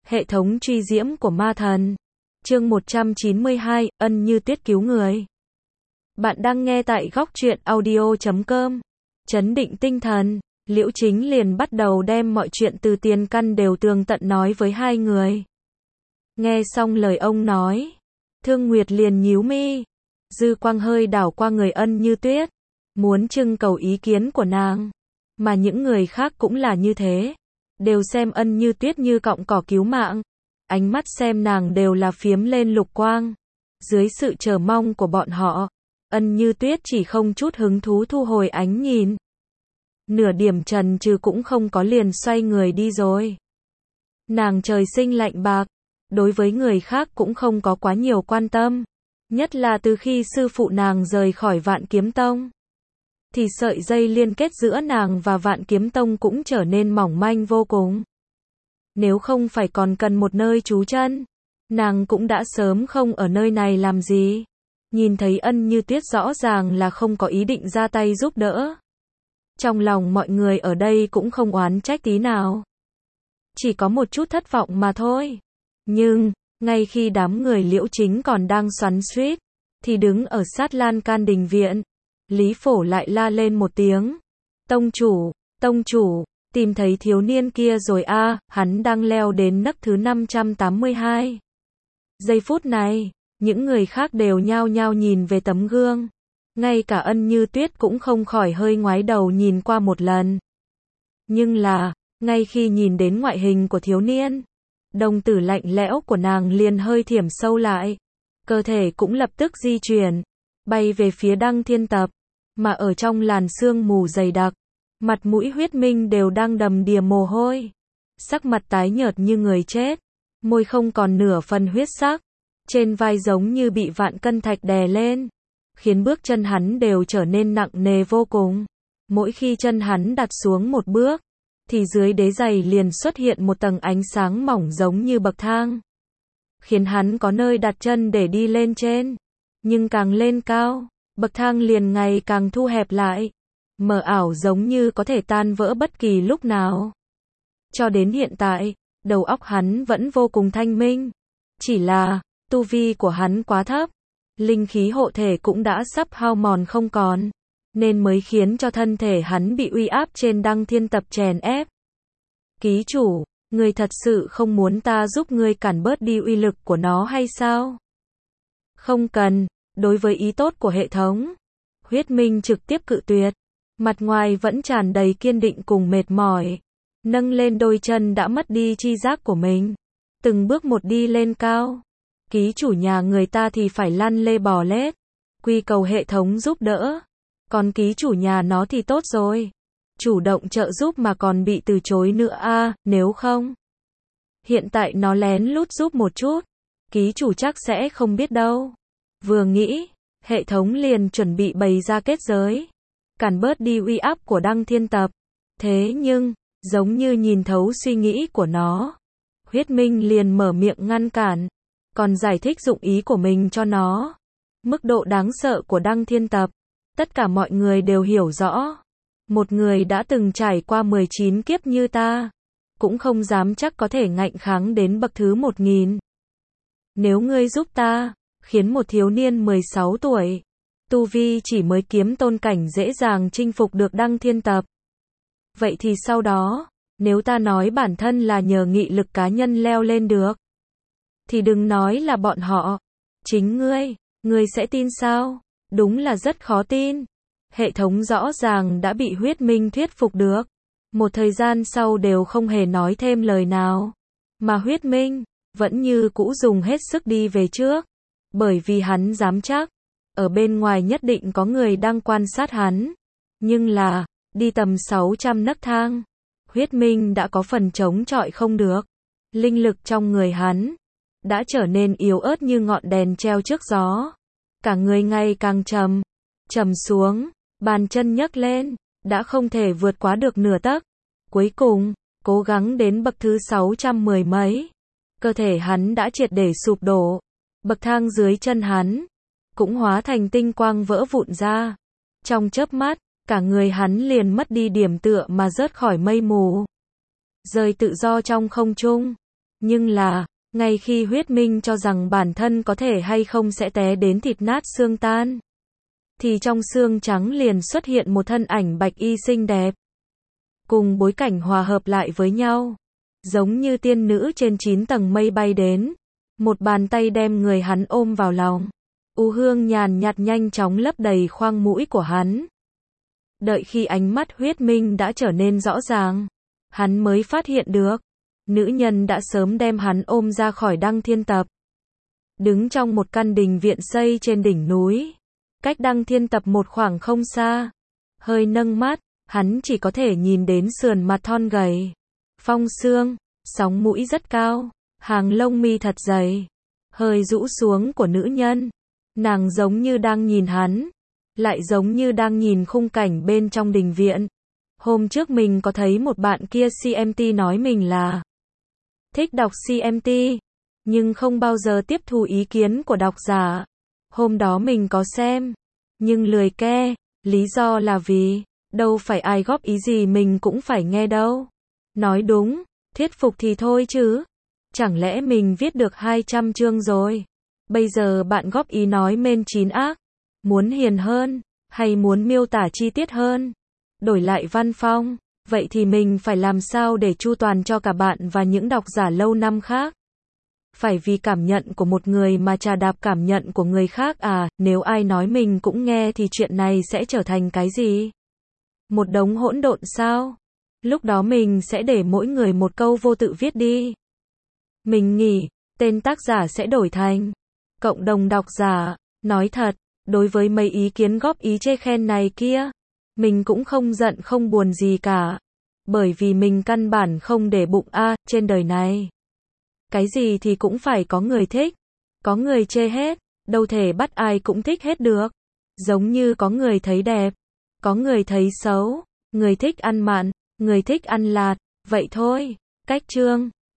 Hệ thống truy diễm của ma thần. Chương 192, Ân Như Tuyết cứu người. Bạn đang nghe tại góc truyện audio.com. Chấn định tinh thần, Liễu Chính liền bắt đầu đem mọi chuyện từ tiền căn đều tường tận nói với hai người. Nghe xong lời ông nói, Thương Nguyệt liền nhíu mi, dư quang hơi đảo qua người Ân Như Tuyết, muốn trưng cầu ý kiến của nàng. Mà những người khác cũng là như thế, đều xem Ân Như Tuyết như cọng cỏ cứu mạng, ánh mắt xem nàng đều là phiếm lên lục quang. Dưới sự chờ mong của bọn họ, Ân Như Tuyết chỉ không chút hứng thú thu hồi ánh nhìn. Nửa điểm chần chừ cũng không có, liền xoay người đi rồi. Nàng trời sinh lạnh bạc, đối với người khác cũng không có quá nhiều quan tâm, nhất là từ khi sư phụ nàng rời khỏi Vạn Kiếm Tông, thì sợi dây liên kết giữa nàng và Vạn Kiếm Tông cũng trở nên mỏng manh vô cùng. Nếu không phải còn cần một nơi trú chân, nàng cũng đã sớm không ở nơi này làm gì. Nhìn thấy Ân Như Tuyết rõ ràng là không có ý định ra tay giúp đỡ, trong lòng mọi người ở đây cũng không oán trách tí nào, chỉ có một chút thất vọng mà thôi. Nhưng, ngay khi đám người Liễu Chính còn đang xoắn xuýt, thì đứng ở sát lan can đình viện, Lý Phổ lại la lên một tiếng. Tông chủ, tìm thấy thiếu niên kia rồi a, hắn đang leo đến nấc thứ 582. Giây phút này, những người khác đều nhao nhao nhìn về tấm gương. Ngay cả Ân Như Tuyết cũng không khỏi hơi ngoái đầu nhìn qua một lần. Nhưng là, ngay khi nhìn đến ngoại hình của thiếu niên, đồng tử lạnh lẽo của nàng liền hơi thiểm sâu lại. Cơ thể cũng lập tức di chuyển, bay về phía Đăng Thiên Tập. Mà ở trong làn sương mù dày đặc, mặt mũi Huyết Minh đều đang đầm đìa mồ hôi. Sắc mặt tái nhợt như người chết, môi không còn nửa phần huyết sắc, trên vai giống như bị vạn cân thạch đè lên, khiến bước chân hắn đều trở nên nặng nề vô cùng. Mỗi khi chân hắn đặt xuống một bước, thì dưới đế giày liền xuất hiện một tầng ánh sáng mỏng giống như bậc thang, khiến hắn có nơi đặt chân để đi lên trên. Nhưng càng lên cao, bậc thang liền ngày càng thu hẹp lại, mờ ảo giống như có thể tan vỡ bất kỳ lúc nào. Cho đến hiện tại, đầu óc hắn vẫn vô cùng thanh minh, chỉ là tu vi của hắn quá thấp, linh khí hộ thể cũng đã sắp hao mòn không còn, nên mới khiến cho thân thể hắn bị uy áp trên Đăng Thiên Tập chèn ép. Ký chủ, ngươi thật sự không muốn ta giúp ngươi cản bớt đi uy lực của nó hay sao? Không cần. Đối với ý tốt của hệ thống, Huyết Minh trực tiếp cự tuyệt, mặt ngoài vẫn tràn đầy kiên định cùng mệt mỏi, nâng lên đôi chân đã mất đi chi giác của mình, từng bước một đi lên cao. Ký chủ nhà người ta thì phải lăn lê bò lết, quy cầu hệ thống giúp đỡ, còn ký chủ nhà nó thì tốt rồi, chủ động trợ giúp mà còn bị từ chối nữa a, nếu không, hiện tại nó lén lút giúp một chút, ký chủ chắc sẽ không biết đâu. Vừa nghĩ, hệ thống liền chuẩn bị bày ra kết giới, cản bớt đi uy áp của Đăng Thiên Tập. Thế nhưng, giống như nhìn thấu suy nghĩ của nó, Huyết Minh liền mở miệng ngăn cản, còn giải thích dụng ý của mình cho nó. Mức độ đáng sợ của Đăng Thiên Tập, tất cả mọi người đều hiểu rõ. Một người đã từng trải qua 19 kiếp như ta, cũng không dám chắc có thể ngạnh kháng đến bậc thứ 1000. Nếu ngươi giúp ta, khiến một thiếu niên 16 tuổi, tu vi chỉ mới kiếm tôn cảnh dễ dàng chinh phục được Đăng Thiên Tập, vậy thì sau đó, nếu ta nói bản thân là nhờ nghị lực cá nhân leo lên được, thì đừng nói là bọn họ, chính ngươi sẽ tin sao? Đúng là rất khó tin. Hệ thống rõ ràng đã bị Huyết Minh thuyết phục được. Một thời gian sau đều không hề nói thêm lời nào, mà Huyết Minh vẫn như cũ dùng hết sức đi về trước. Bởi vì hắn dám chắc, ở bên ngoài nhất định có người đang quan sát hắn. Nhưng là, đi tầm 600 nấc thang, Huyết Minh đã có phần chống chọi không được. Linh lực trong người hắn đã trở nên yếu ớt như ngọn đèn treo trước gió. Cả người ngày càng trầm xuống, bàn chân nhấc lên, đã không thể vượt quá được nửa tấc. Cuối cùng, cố gắng đến bậc thứ 610 mấy, cơ thể hắn đã triệt để sụp đổ. Bậc thang dưới chân hắn cũng hóa thành tinh quang vỡ vụn ra. Trong chớp mắt, cả người hắn liền mất đi điểm tựa mà rớt khỏi mây mù, rơi tự do trong không trung. Nhưng là, ngay khi Huyết Minh cho rằng bản thân có thể hay không sẽ té đến thịt nát xương tan, thì trong xương trắng liền xuất hiện một thân ảnh bạch y xinh đẹp. Cùng bối cảnh hòa hợp lại với nhau, giống như tiên nữ trên 9 tầng mây bay đến, một bàn tay đem người hắn ôm vào lòng. U hương nhàn nhạt nhanh chóng lấp đầy khoang mũi của hắn. Đợi khi ánh mắt Huyết Minh đã trở nên rõ ràng, hắn mới phát hiện được, nữ nhân đã sớm đem hắn ôm ra khỏi Đăng Thiên Tập. Đứng trong một căn đình viện xây trên đỉnh núi, cách Đăng Thiên Tập một khoảng không xa. Hơi nâng mắt, hắn chỉ có thể nhìn đến sườn mặt thon gầy, phong xương, sóng mũi rất cao, hàng lông mi thật dày, hơi rũ xuống của nữ nhân. Nàng giống như đang nhìn hắn, lại giống như đang nhìn khung cảnh bên trong đình viện. Hôm trước mình có thấy một bạn kia CMT nói mình là thích đọc CMT, nhưng không bao giờ tiếp thu ý kiến của độc giả. Hôm đó mình có xem, nhưng lười ke, lý do là vì, đâu phải ai góp ý gì mình cũng phải nghe đâu. Nói đúng, thuyết phục thì thôi chứ. Chẳng lẽ mình viết được 200 chương rồi? Bây giờ bạn góp ý nói mên chín ác, muốn hiền hơn, hay muốn miêu tả chi tiết hơn, đổi lại văn phong, vậy thì mình phải làm sao để chu toàn cho cả bạn và những độc giả lâu năm khác? Phải vì cảm nhận của một người mà trà đạp cảm nhận của người khác à? Nếu ai nói mình cũng nghe thì chuyện này sẽ trở thành cái gì? Một đống hỗn độn sao? Lúc đó mình sẽ để mỗi người một câu vô tự viết đi. Mình nghĩ, tên tác giả sẽ đổi thành cộng đồng độc giả. Nói thật, đối với mấy ý kiến góp ý chê khen này kia, mình cũng không giận không buồn gì cả. Bởi vì mình căn bản không để bụng trên đời này, cái gì thì cũng phải có người thích, có người chê hết, đâu thể bắt ai cũng thích hết được. Giống như có người thấy đẹp, có người thấy xấu, người thích ăn mặn, người thích ăn lạt, vậy thôi. Cách chương